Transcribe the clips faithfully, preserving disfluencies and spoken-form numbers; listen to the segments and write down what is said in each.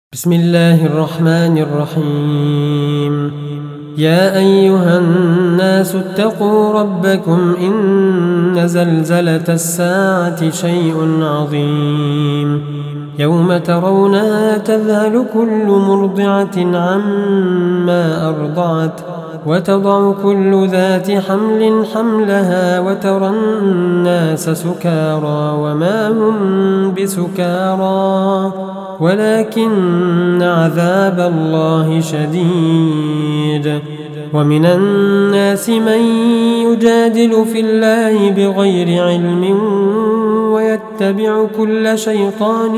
بسم الله الرحمن الرحيم يا أيها الناس اتقوا ربكم إن زلزلة الساعة شيء عظيم يوم ترونها تذهل كل مرضعة عما أرضعت وتضع كل ذات حمل حملها وترى الناس سكارى وما هم بسكارى ولكن عذاب الله شديد. ومن الناس من يجادل في الله بغير علم ويتبع كل شيطان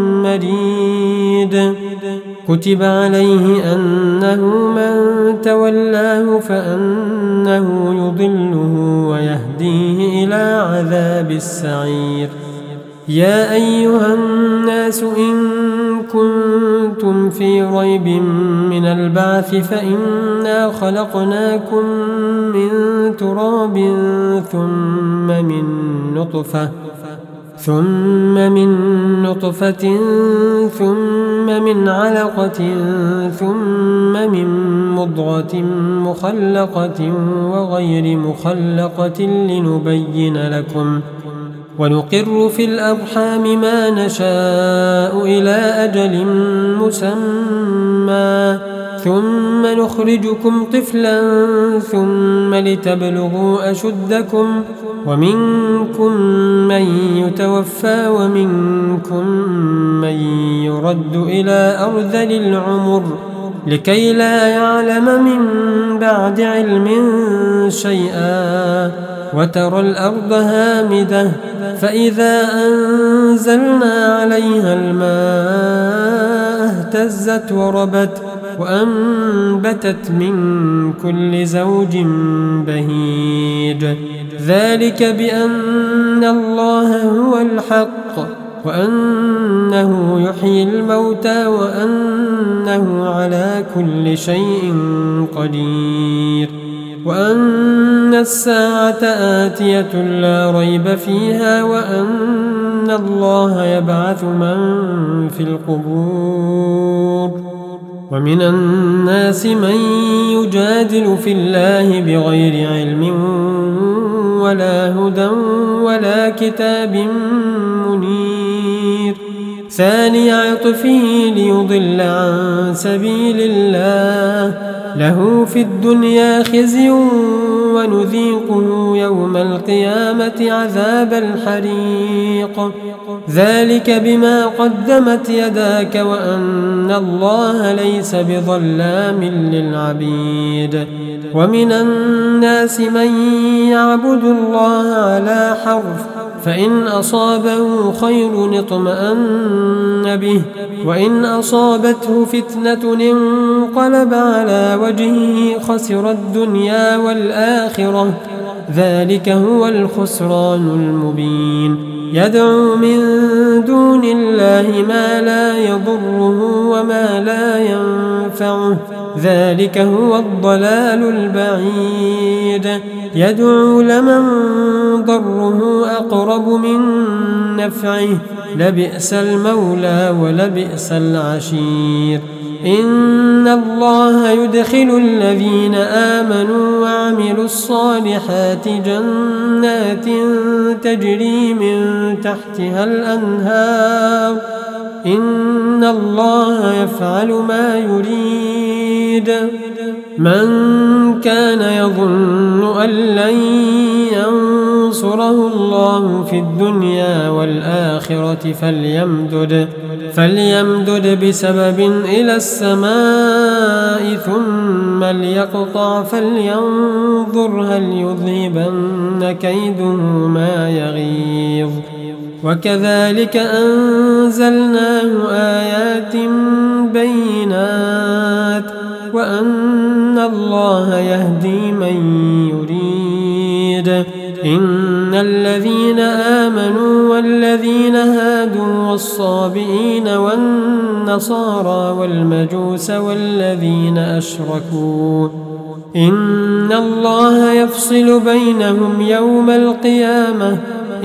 مريد كتب عليه أنه من تولاه فأنه يضله ويهديه إلى عذاب السعير. يا أيها الناس إن كنتم في ريب من البعث فإنا خلقناكم من تراب ثم من نطفة ثم من نطفة ثم من علقة ثم من مضغة مخلقة وغير مخلقة لنبين لكم ونقر في الأرحام ما نشاء إلى أجل مسمى ثم نخرجكم طفلا ثم لتبلغوا أشدكم ومنكم من يتوفى ومنكم من يرد إلى أرذل العمر لكي لا يعلم من بعد علم شيئا وترى الأرض هامدة فإذا أنزلنا عليها الماء اهتزت وربت وأنبتت من كل زوج بهيج ذلك بأن الله هو الحق وأنه يحيي الموتى وأنه على كل شيء قدير وأن الساعة آتية لا ريب فيها وأن الله يبعث من في القبور. ومن الناس من يجادل في الله بغير علم ولا هدى ولا كتاب منير ثاني عطفه ليضل عن سبيل الله له في الدنيا خزي ونذيقه يوم القيامة عذاب الحريق ذلك بما قدمت يداك وأن الله ليس بظلام للعبيد. ومن الناس من يعبد الله على حرف فإن أصابه خير اطمأن به وإن أصابته فتنة انقلب على وجهه خسر الدنيا والآخرة ذلك هو الخسران المبين. يدعو من دون الله ما لا يضره وما لا ينفعه ذلك هو الضلال البعيد. يدعو لمن ضره أقرب من نفعه لبئس المولى ولبئس العشير. إن الله يدخل الذين آمنوا وعملوا الصالحات جنات تجري من تحتها الأنهار إن الله يفعل ما يريد. من كان يظن أن لن ينصره الله في الدنيا والآخرة فليمدد, فليمدد بسبب إلى السماء ثم ليقطع فلينظر هل يذهبن كيده ما يغيظ. وكذلك أنزلناه آيات بينات وأن الله يهدي من يريد. إن الذين آمنوا والذين هادوا والصابئين والنصارى والمجوس والذين أشركوا إن الله يفصل بينهم يوم القيامة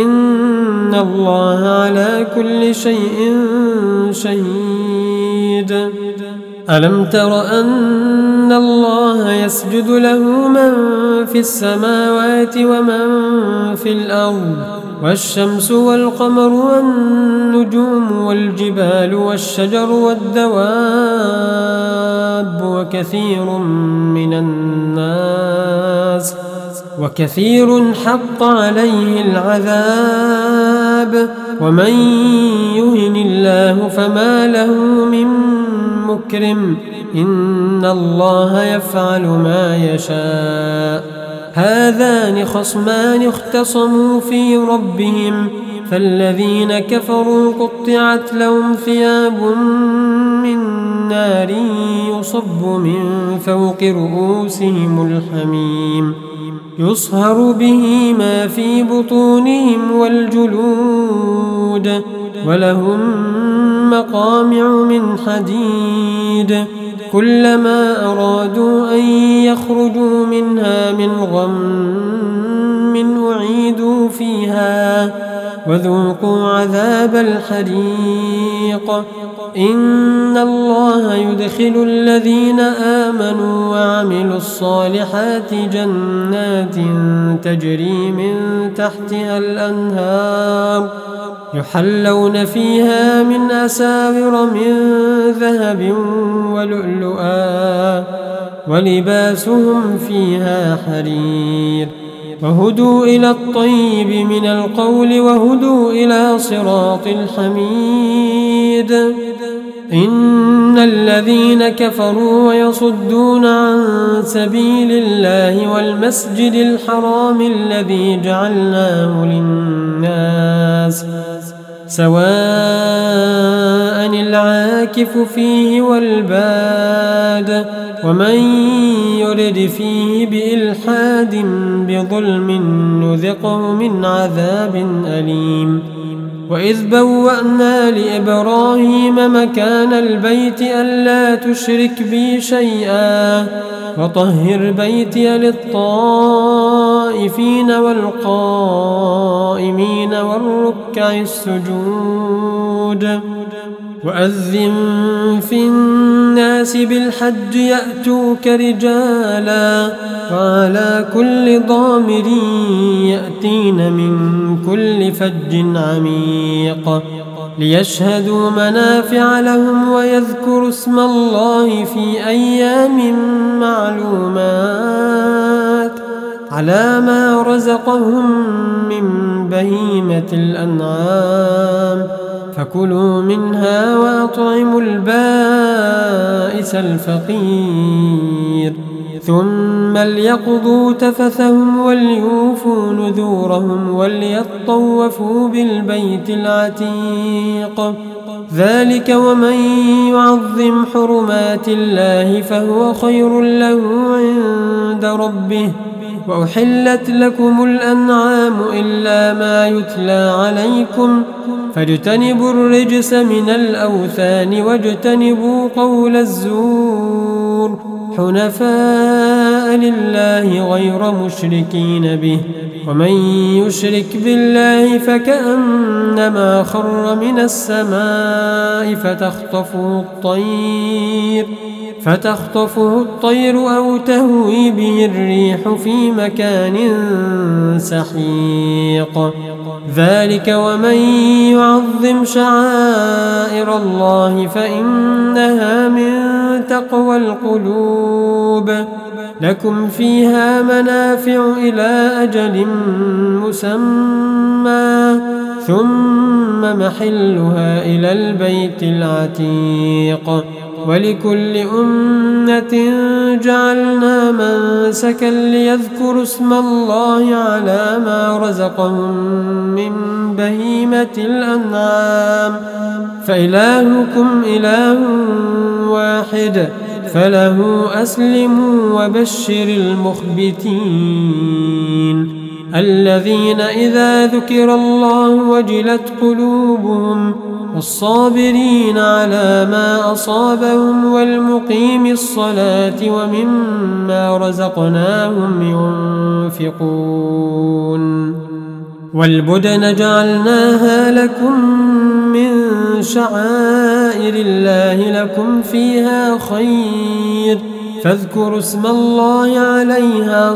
إن الله على كل شيء شهيد. ألم تر أن الله يسجد له من في السماوات ومن في الأرض والشمس والقمر والنجوم والجبال والشجر والدواب وكثير من الناس وكثير حق عليه العذاب ومن يهن الله فما له من مكرم إن الله يفعل ما يشاء هذان خصمان اختصموا في ربهم فالذين كفروا قطعت لهم ثياب من نار يصب من فوق رؤوسهم الحميم يصهر به ما في بطونهم والجلود ولهم مقامع من حديد كلما أرادوا أن يخرجوا منها من غم أعيدوا فيها وذوقوا عذاب الحريق إن الله يدخل الذين آمنوا وعملوا الصالحات جنات تجري من تحتها الأنهار يحلون فيها من أساور من ذهب ولؤلؤا ولباسهم فيها حرير وهدوا إلى الطيب من القول وهدوا إلى صراط الحميد إن الذين كفروا ويصدون عن سبيل الله والمسجد الحرام الذي جعلناه للناس سواء العاكف فيه والباد ومن يرد فيه بإلحاد بظلم نذقه من عذاب أليم وإذ بوأنا لإبراهيم مكان البيت ألا تشرك بي شيئا وطهر بيتي للطائفين والقائمين والركع السجود وأذن في الناس بالحج يأتوك رجالا وعلى كل ضامر يأتين من كل فج عميق ليشهدوا منافع لهم ويذكروا اسم الله في أيام معلومات على ما رزقهم من بهيمة الأنعام فكلوا منها وأطعموا البائس الفقير ثم ليقضوا تفثهم وليوفوا نذورهم وليطوفوا بالبيت العتيق ذلك ومن يعظم حرمات الله فهو خير له عند ربه وأحلت لكم الأنعام إلا ما يتلى عليكم فاجتنبوا الرجس من الأوثان واجتنبوا قول الزور حنفاء لله غير مشركين به ومن يشرك بالله فكأنما خر من السماء فتخطفه الطير فتخطفه الطير أو تهوي به الريح في مكان سحيق ذلك ومن يعظم شعائر الله فإنها من تقوى القلوب لكم فيها منافع إلى أجل مسمى ثم محلها إلى البيت العتيق ولكل أمة جعلنا منسكا ليذكروا اسم الله على ما رزقهم من بهيمة الأنعام فإلهكم إله واحد فله أسلموا وبشر المخبتين الذين إذا ذكر الله وجلت قلوبهم والصابرين على ما أصابهم والمقيم الصلاة ومما رزقناهم ينفقون والبدن جعلناها لكم من شعائر الله لكم فيها خير فاذكروا اسم الله عليها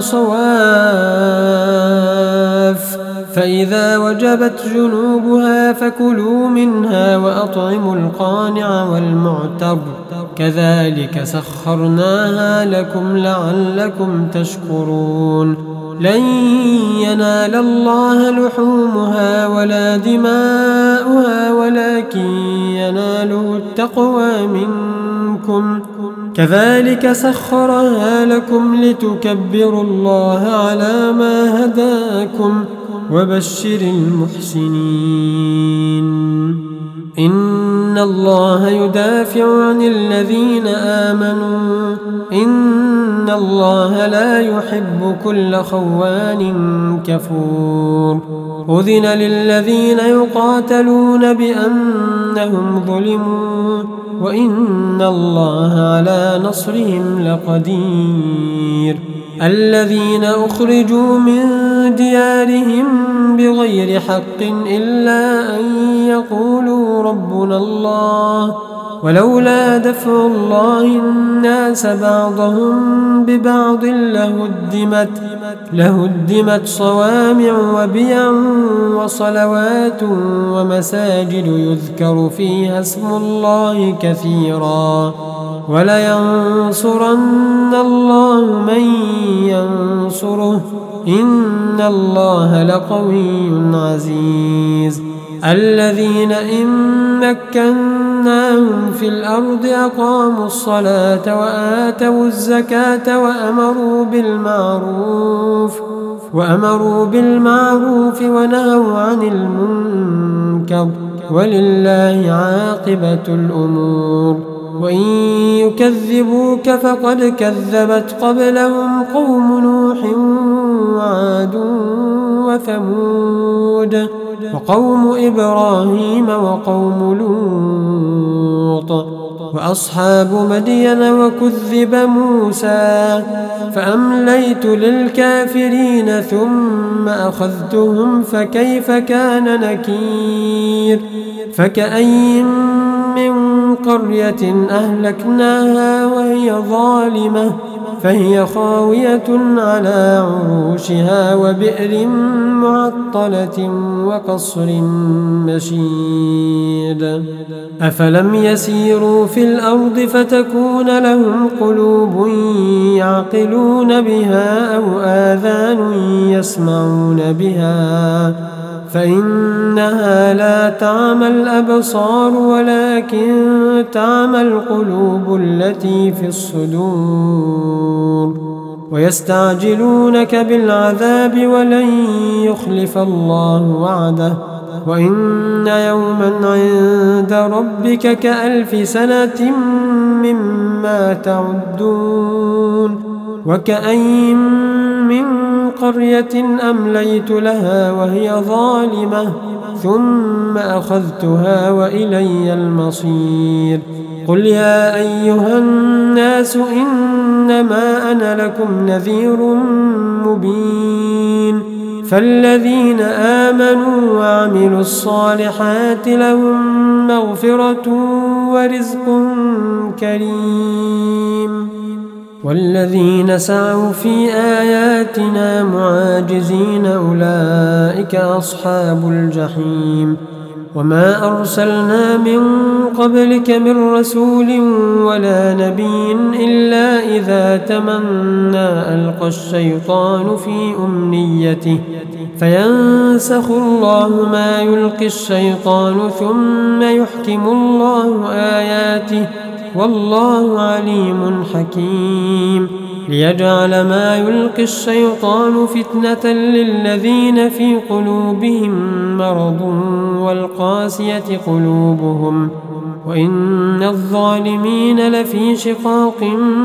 صواف فإذا وجبت جنوبها فكلوا منها وأطعموا القانع والمعتر كذلك سخرناها لكم لعلكم تشكرون لن ينال الله لحومها ولا دماؤها ولكن يناله التقوى منكم كذلك سخرها لكم لتكبروا الله على ما هداكم وبشر المحسنين إن الله يدافع عن الذين آمنوا إن الله لا يحب كل خوان كفور أذن للذين يقاتلون بأنهم ظلموا وإن الله على نصرهم لقدير الذين أخرجوا من ديارهم بغير حق إلا أن يقولوا ربنا الله ولولا دفع الله الناس بعضهم ببعض لهدمت, لهدمت صوامع وبيع وصلوات ومساجد يذكر فيها اسم الله كثيرا ولينصرن الله من ينصره إن الله لقوي عزيز الذين إن مكناهم في الأرض أقاموا الصلاة وآتوا الزكاة وأمروا بالمعروف وأمروا بالمعروف ونهوا عن المنكر ولله عاقبة الأمور وإن يكذبوك فقد كذبت قبلهم قوم نوح وعاد وثمود وقوم إبراهيم وقوم لوط وأصحاب مدين وكذب موسى فأمليت للكافرين ثم أخذتهم فكيف كان نكير فكأين من قرية أهلكناها وهي ظالمة فهي خاوية على عروشها وبئر معطلة وقصر مشيد أفلم يسيروا في الأرض فتكون لهم قلوب يعقلون بها أو آذان يسمعون بها فإنها لا تعمى الأبصار ولكن تعمى القلوب التي في الصدور ويستعجلونك بالعذاب ولن يخلف الله وعده وإن يوما عند ربك كألف سنة مما تعدون وكأين من قرية أمليت لها وهي ظالمة ثم أخذتها وإلي المصير قل يا أيها الناس إنما أنا لكم نذير مبين فالذين آمنوا وعملوا الصالحات لهم مغفرة ورزق كريم والذين سعوا في آياتنا معاجزين أولئك أصحاب الجحيم وما أرسلنا من قبلك من رسول ولا نبي إلا إذا تمنى ألقى الشيطان في أمنيته فينسخ الله ما يلقي الشيطان ثم يحكم الله آياته والله عليم حكيم ليجعل ما يلقي الشيطان فتنة للذين في قلوبهم مرض والقاسية قلوبهم وإن الظالمين لفي شقاق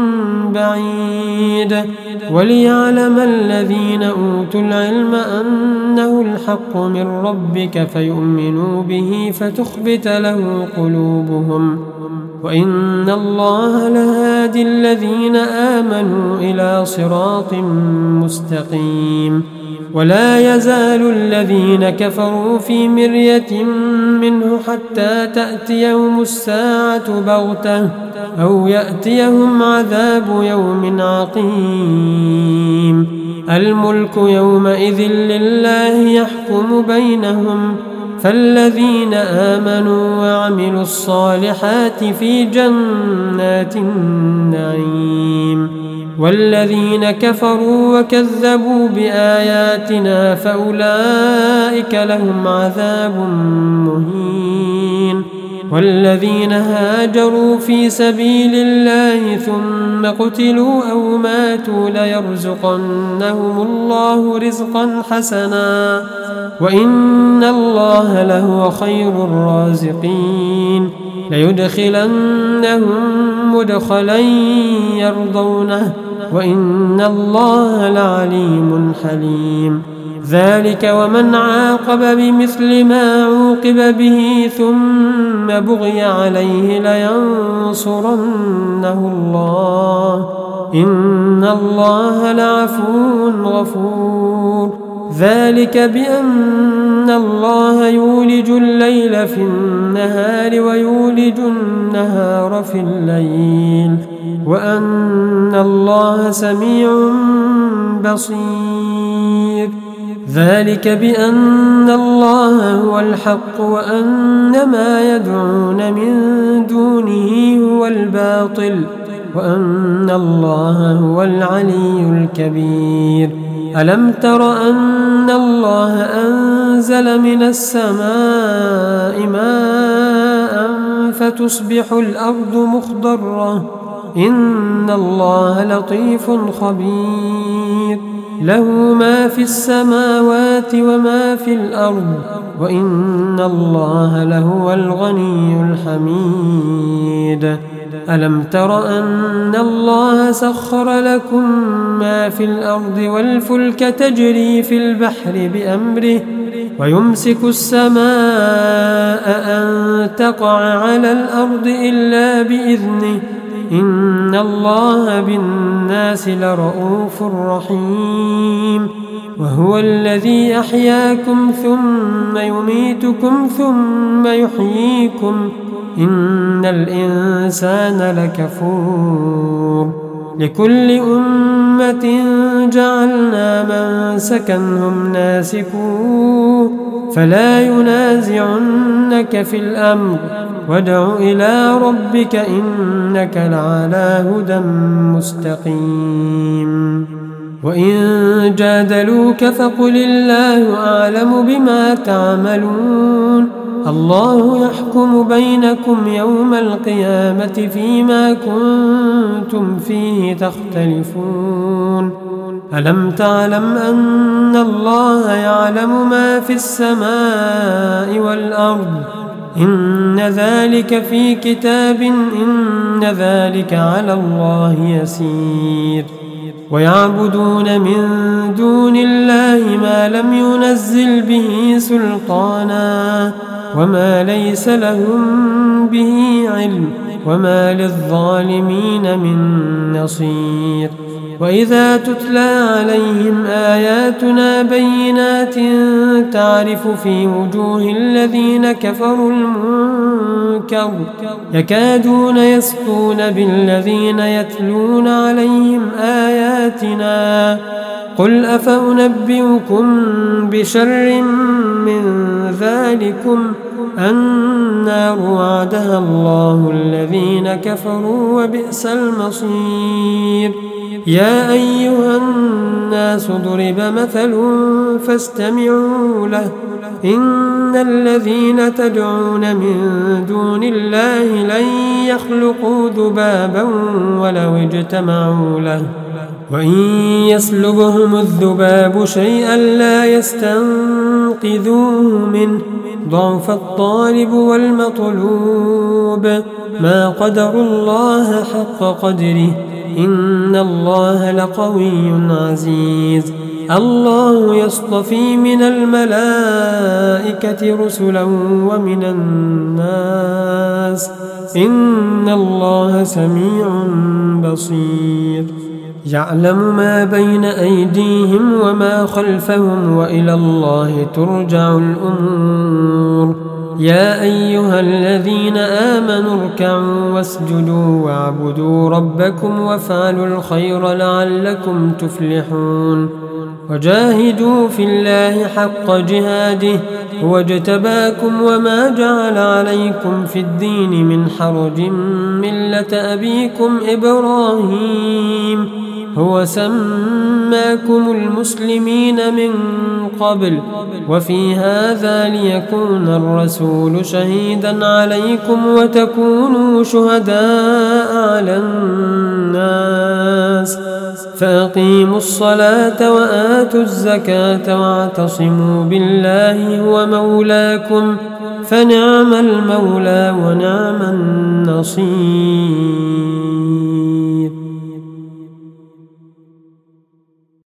بعيد وليعلم الذين أوتوا العلم أنه الحق من ربك فيؤمنوا به فتخبت له قلوبهم وإن الله لهادي الذين آمنوا إلى صراط مستقيم ولا يزال الذين كفروا في مرية منه حتى تأتيهم الساعة بغتة أو يأتيهم عذاب يوم عقيم. الملك يومئذ لله يحكم بينهم، فالذين آمنوا وعملوا الصالحات في جنات النعيم، والذين كفروا وكذبوا بآياتنا فأولئك لهم عذاب مهين. والذين هاجروا في سبيل الله ثم قتلوا أو ماتوا ليرزقنهم الله رزقا حسنا وإن الله لهو خير الرازقين. ليدخلنهم مدخلا يرضونه وإن الله لعليم حليم. ذلك ومن عاقب بمثل ما عوقب به ثم بغي عليه لينصرنه الله إن الله لعفو غفور. ذلك بأن الله يولج الليل في النهار ويولج النهار في الليل وأن الله سميع بصير. ذلك بأن الله هو الحق وأن ما يدعون من دونه هو الباطل وأن الله هو العلي الكبير. ألم تر أن الله أنزل من السماء ماء فتصبح الأرض مخضرة إن الله لطيف خبير. له ما في السماوات وما في الأرض وإن الله لهو الغني الحميد. ألم تر أن الله سخر لكم ما في الأرض والفلك تجري في البحر بأمره ويمسك السماء أن تقع على الأرض إلا بإذنه إن الله بالناس لرؤوف رحيم. وهو الذي أحياكم ثم يميتكم ثم يحييكم إن الإنسان لكفور. لكل أمة جعلنا منسكا هم ناسكوه فلا ينازعنك في الأمر وادع إلى ربك إنك لعلى هدى مستقيم. وإن جادلوك فقل الله أعلم بما تعملون الله يحكم بينكم يوم القيامة فيما كنتم فيه تختلفون. ألم تعلم أن الله يعلم ما في السماء والأرض إن ذلك في كتاب إن ذلك على الله يسير. ويعبدون من دون الله ما لم ينزل به سلطانا وما ليس لهم به علم وما للظالمين من نصير. وإذا تتلى عليهم آياتنا بينات تعرف في وجوه الذين كفروا المنكر يكادون يسطون بالذين يتلون عليهم آياتنا قل أفأنبئكم بشر من ذلكم النار وعدها الله الذين كفروا وبئس المصير. يا أيها الناس ضرب مثل فاستمعوا له إن الذين تدعون من دون الله لن يخلقوا ذبابا ولو اجتمعوا له وإن يسلبهم الذباب شيئا لا يستنقذوه منه ضعف الطالب والمطلوب ما قدروا الله حق قدره إن الله لقوي عزيز. الله يصطفي من الملائكة رسلا ومن الناس إن الله سميع بصير. يعلم ما بين أيديهم وما خلفهم وإلى الله ترجع الأمور يا أيها الذين آمنوا اركعوا واسجدوا واعبدوا ربكم وافعلوا الخير لعلكم تفلحون وجاهدوا في الله حق جهاده هو اجتباكم وما جعل عليكم في الدين من حرج ملة أبيكم إبراهيم هو سماكم المسلمين من قبل وفي هذا ليكون الرسول شهيدا عليكم وتكونوا شهداء على الناس فأقيموا الصلاة وآتوا الزكاة واعتصموا بالله هو مولاكم فنعم المولى ونعم النصير.